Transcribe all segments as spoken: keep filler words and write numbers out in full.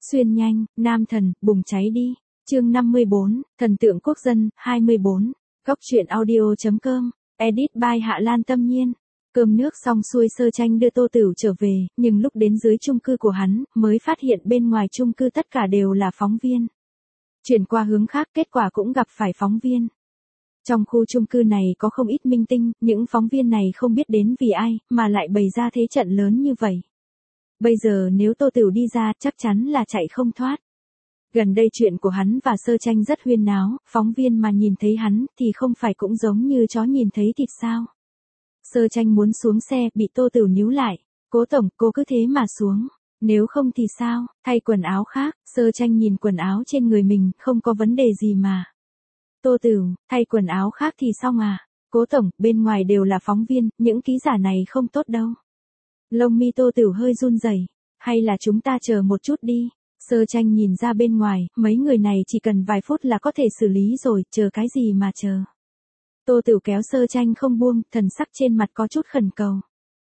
Xuyên nhanh, nam thần, bùng cháy đi. Chương năm mươi bốn, thần tượng quốc dân, hai mươi bốn. Góc truyện audio chấm com, edit by Hạ Lan Tâm Nhiên. Cơm nước xong xuôi Sơ Tranh đưa Tô Tửu trở về, nhưng lúc đến dưới chung cư của hắn, mới phát hiện bên ngoài chung cư tất cả đều là phóng viên. Chuyển qua hướng khác kết quả cũng gặp phải phóng viên. Trong khu chung cư này có không ít minh tinh, những phóng viên này không biết đến vì ai, mà lại bày ra thế trận lớn như vậy. Bây giờ nếu Tô Tửu đi ra chắc chắn là chạy không thoát. Gần đây chuyện của hắn và Sơ Tranh rất huyên náo, phóng viên mà nhìn thấy hắn thì không phải cũng giống như chó nhìn thấy thịt sao. Sơ Tranh muốn xuống xe bị Tô Tửu níu lại. Cố tổng, cô cứ thế mà xuống. Nếu không thì sao, thay quần áo khác. Sơ Tranh nhìn quần áo trên người mình, không có vấn đề gì mà. Tô Tửu, thay quần áo khác thì xong à? Cố tổng, bên ngoài đều là phóng viên, những ký giả này không tốt đâu. Lông mi Tô Tửu hơi run rẩy. Hay là chúng ta chờ một chút đi. Sơ Tranh nhìn ra bên ngoài, mấy người này chỉ cần vài phút là có thể xử lý rồi, chờ cái gì mà chờ. Tô Tửu kéo Sơ Tranh không buông, thần sắc trên mặt có chút khẩn cầu.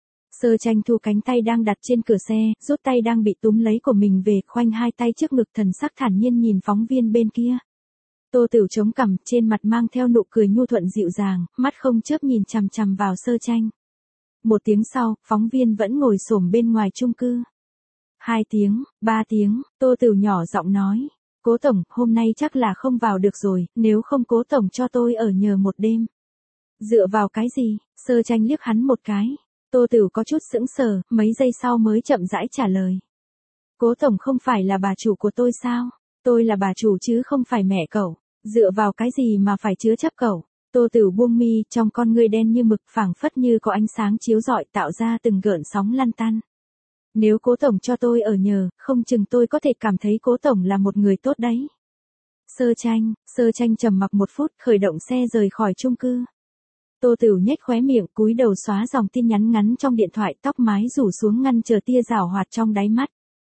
Sơ Tranh thu cánh tay đang đặt trên cửa xe, rút tay đang bị túm lấy của mình về, khoanh hai tay trước ngực, thần sắc thản nhiên nhìn phóng viên bên kia. Tô Tửu chống cằm, trên mặt mang theo nụ cười nhu thuận dịu dàng, mắt không chớp nhìn chằm chằm vào Sơ Tranh. Một tiếng sau, phóng viên vẫn ngồi xổm bên ngoài chung cư. Hai tiếng, ba tiếng, Tô Tửu nhỏ giọng nói. Cố tổng, hôm nay chắc là không vào được rồi, nếu không cố tổng cho tôi ở nhờ một đêm. Dựa vào cái gì? Sơ Tranh liếc hắn một cái. Tô Tửu có chút sững sờ, mấy giây sau mới chậm rãi trả lời. Cố tổng không phải là bà chủ của tôi sao? Tôi là bà chủ chứ không phải mẹ cậu. Dựa vào cái gì mà phải chứa chấp cậu? Tô Tửu buông mi, trong con ngươi đen như mực, phảng phất như có ánh sáng chiếu rọi tạo ra từng gợn sóng lăn tăn. Nếu cố tổng cho tôi ở nhờ, không chừng tôi có thể cảm thấy cố tổng là một người tốt đấy. Sơ Tranh, Sơ Tranh trầm mặc một phút, khởi động xe rời khỏi chung cư. Tô Tửu nhếch khóe miệng, cúi đầu xóa dòng tin nhắn ngắn trong điện thoại, tóc mái rủ xuống ngăn chờ tia rảo hoạt trong đáy mắt.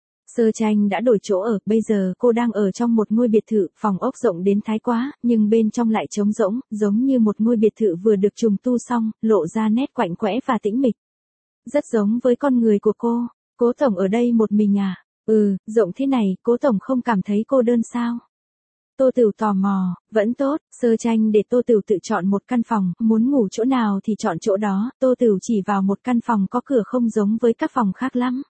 Sơ Tranh đã đổi chỗ ở, bây giờ cô đang ở trong một ngôi biệt thự, phòng ốc rộng đến thái quá, nhưng bên trong lại trống rỗng, giống như một ngôi biệt thự vừa được trùng tu xong, lộ ra nét quạnh quẽ và tĩnh mịch. Rất giống với con người của cô. Cố tổng ở đây một mình à? Ừ, rộng thế này, cố tổng không cảm thấy cô đơn sao? Tô Tửu tò mò, vẫn tốt. Sơ Tranh để Tô Tửu tự chọn một căn phòng, muốn ngủ chỗ nào thì chọn chỗ đó. Tô Tửu chỉ vào một căn phòng có cửa không giống với các phòng khác lắm.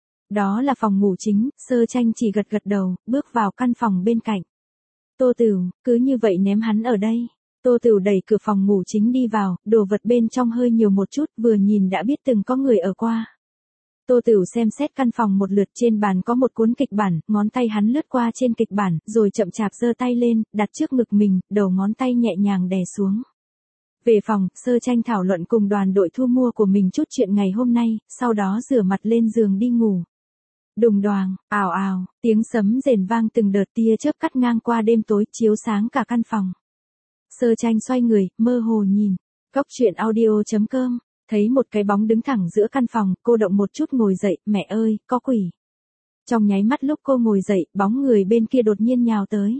Đó là phòng ngủ chính. Sơ Tranh chỉ gật gật đầu, bước vào căn phòng bên cạnh. Tô Tửu, cứ như vậy ném hắn ở đây. Tô Tửu đẩy cửa phòng ngủ chính đi vào, đồ vật bên trong hơi nhiều một chút, vừa nhìn đã biết từng có người ở qua. Tô Tửu xem xét căn phòng một lượt, trên bàn có một cuốn kịch bản, ngón tay hắn lướt qua trên kịch bản, rồi chậm chạp giơ tay lên, đặt trước ngực mình, đầu ngón tay nhẹ nhàng đè xuống. Về phòng, Sơ Tranh thảo luận cùng đoàn đội thu mua của mình chút chuyện ngày hôm nay, sau đó rửa mặt lên giường đi ngủ. Đùng đoàng, ào ào, tiếng sấm rền vang từng đợt, tia chớp cắt ngang qua đêm tối, chiếu sáng cả căn phòng. Sơ Tranh xoay người, mơ hồ nhìn. Góc truyện audio chấm com. Thấy một cái bóng đứng thẳng giữa căn phòng, cô động một chút ngồi dậy, mẹ ơi, có quỷ. Trong nháy mắt lúc cô ngồi dậy, bóng người bên kia đột nhiên nhào tới.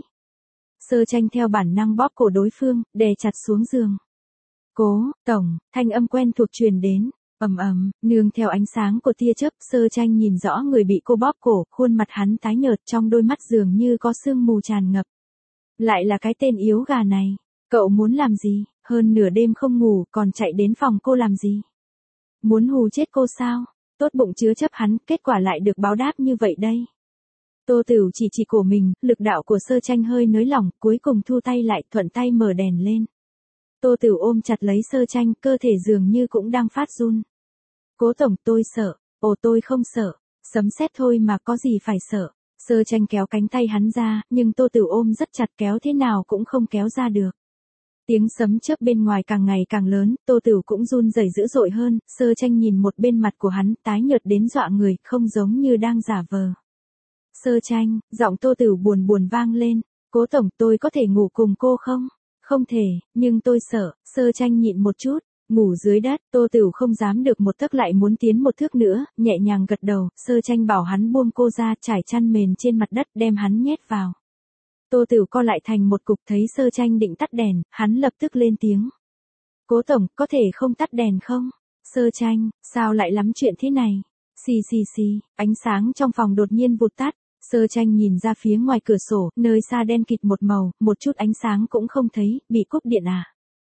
Sơ Tranh theo bản năng bóp cổ đối phương, đè chặt xuống giường. Cố, tổng, thanh âm quen thuộc truyền đến, ầm ầm, nương theo ánh sáng của tia chớp, Sơ Tranh nhìn rõ người bị cô bóp cổ, khuôn mặt hắn tái nhợt, trong đôi mắt dường như có sương mù tràn ngập. Lại là cái tên yếu gà này. Cậu muốn làm gì? Hơn nửa đêm không ngủ, còn chạy đến phòng cô làm gì? Muốn hù chết cô sao? Tốt bụng chứa chấp hắn, kết quả lại được báo đáp như vậy đây. Tô Tửu chỉ chỉ cổ mình, lực đạo của Sơ Tranh hơi nới lỏng, cuối cùng thu tay lại, thuận tay mở đèn lên. Tô Tửu ôm chặt lấy Sơ Tranh, cơ thể dường như cũng đang phát run. Cố tổng, tôi sợ. Ồ, tôi không sợ. Sấm sét thôi mà có gì phải sợ. Sơ Tranh kéo cánh tay hắn ra, nhưng Tô Tửu ôm rất chặt, kéo thế nào cũng không kéo ra được. Tiếng sấm chớp bên ngoài càng ngày càng lớn, Tô Tửu cũng run rẩy dữ dội hơn. Sơ Tranh nhìn một bên mặt của hắn, tái nhợt đến dọa người, không giống như đang giả vờ. Sơ Tranh, giọng Tô Tửu buồn buồn vang lên. Cố tổng, tôi có thể ngủ cùng cô không? Không thể, nhưng tôi sợ. Sơ Tranh nhịn một chút, ngủ dưới đất. Tô Tửu không dám được một tấc lại muốn tiến một thước nữa, nhẹ nhàng gật đầu. Sơ Tranh bảo hắn buông cô ra, trải chăn mền trên mặt đất, đem hắn nhét vào. Tô Tửu co lại thành một cục, thấy Sơ Tranh định tắt đèn, hắn lập tức lên tiếng. Cố tổng, có thể không tắt đèn không? Sơ Tranh, sao lại lắm chuyện thế này? Xì xì xì, ánh sáng trong phòng đột nhiên vụt tắt. Sơ Tranh nhìn ra phía ngoài cửa sổ, nơi xa đen kịt một màu, một chút ánh sáng cũng không thấy, bị cúp điện à.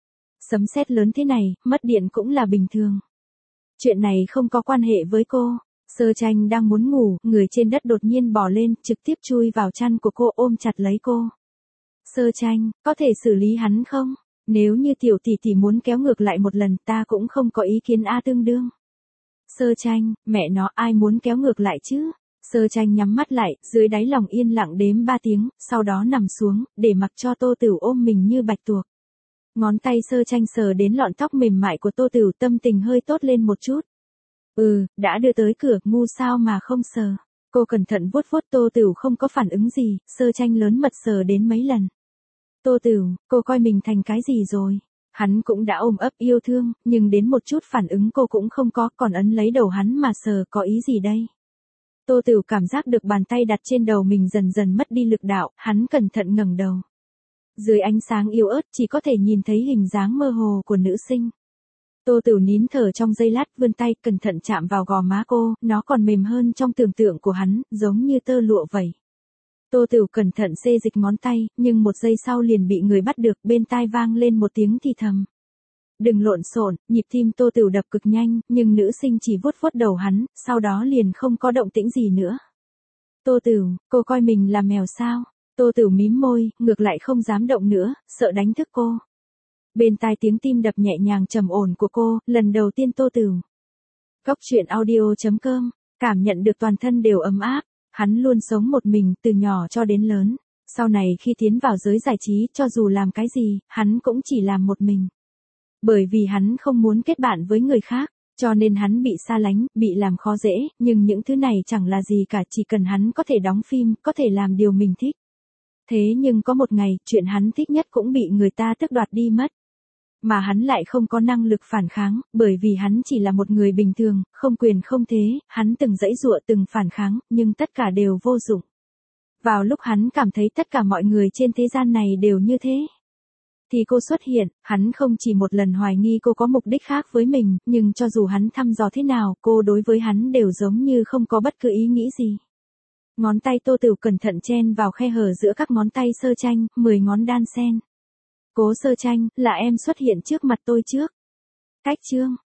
Sấm sét lớn thế này, mất điện cũng là bình thường. Chuyện này không có quan hệ với cô. Sơ Tranh đang muốn ngủ, người trên đất đột nhiên bò lên, trực tiếp chui vào chăn của cô ôm chặt lấy cô. Sơ Tranh, có thể xử lý hắn không? Nếu như tiểu tỷ tỷ muốn kéo ngược lại một lần ta cũng không có ý kiến a tương đương. Sơ Tranh, mẹ nó ai muốn kéo ngược lại chứ? Sơ Tranh nhắm mắt lại, dưới đáy lòng yên lặng đếm ba tiếng, sau đó nằm xuống, để mặc cho Tô Tửu ôm mình như bạch tuộc. Ngón tay Sơ Tranh sờ đến lọn tóc mềm mại của Tô Tửu, tâm tình hơi tốt lên một chút. Ừ, đã đưa tới cửa, ngu sao mà không sờ. Cô cẩn thận vuốt vuốt Tô Tửu không có phản ứng gì, Sơ Tranh lớn mật sờ đến mấy lần. Tô Tửu, cô coi mình thành cái gì rồi? Hắn cũng đã ôm ấp yêu thương, nhưng đến một chút phản ứng cô cũng không có, còn ấn lấy đầu hắn mà sờ có ý gì đây? Tô Tửu cảm giác được bàn tay đặt trên đầu mình dần dần mất đi lực đạo, hắn cẩn thận ngẩng đầu. Dưới ánh sáng yếu ớt chỉ có thể nhìn thấy hình dáng mơ hồ của nữ sinh. Tô Tửu nín thở trong giây lát, vươn tay cẩn thận chạm vào gò má cô, nó còn mềm hơn trong tưởng tượng của hắn, giống như tơ lụa vậy. Tô Tửu cẩn thận xê dịch ngón tay, nhưng một giây sau liền bị người bắt được, bên tai vang lên một tiếng thì thầm. Đừng lộn xộn, nhịp tim Tô Tửu đập cực nhanh, nhưng nữ sinh chỉ vuốt vuốt đầu hắn, sau đó liền không có động tĩnh gì nữa. Tô Tửu, cô coi mình là mèo sao? Tô Tửu mím môi, ngược lại không dám động nữa, sợ đánh thức cô. Bên tai tiếng tim đập nhẹ nhàng trầm ổn của cô, lần đầu tiên Tô Tửu. Góc truyện audio chấm com, cảm nhận được toàn thân đều ấm áp. Hắn luôn sống một mình, từ nhỏ cho đến lớn. Sau này khi tiến vào giới giải trí, cho dù làm cái gì, hắn cũng chỉ làm một mình. Bởi vì hắn không muốn kết bạn với người khác, cho nên hắn bị xa lánh, bị làm khó dễ, nhưng những thứ này chẳng là gì cả, chỉ cần hắn có thể đóng phim, có thể làm điều mình thích. Thế nhưng có một ngày, chuyện hắn thích nhất cũng bị người ta tước đoạt đi mất. Mà hắn lại không có năng lực phản kháng, bởi vì hắn chỉ là một người bình thường, không quyền không thế, hắn từng giãy giụa từng phản kháng, nhưng tất cả đều vô dụng. Vào lúc hắn cảm thấy tất cả mọi người trên thế gian này đều như thế, thì cô xuất hiện, hắn không chỉ một lần hoài nghi cô có mục đích khác với mình, nhưng cho dù hắn thăm dò thế nào, cô đối với hắn đều giống như không có bất cứ ý nghĩ gì. Ngón tay Tô Tửu cẩn thận chen vào khe hở giữa các ngón tay Sơ Tranh, mười ngón đan xen. Cố Sơ Tranh, là em xuất hiện trước mặt tôi trước. Cách chương.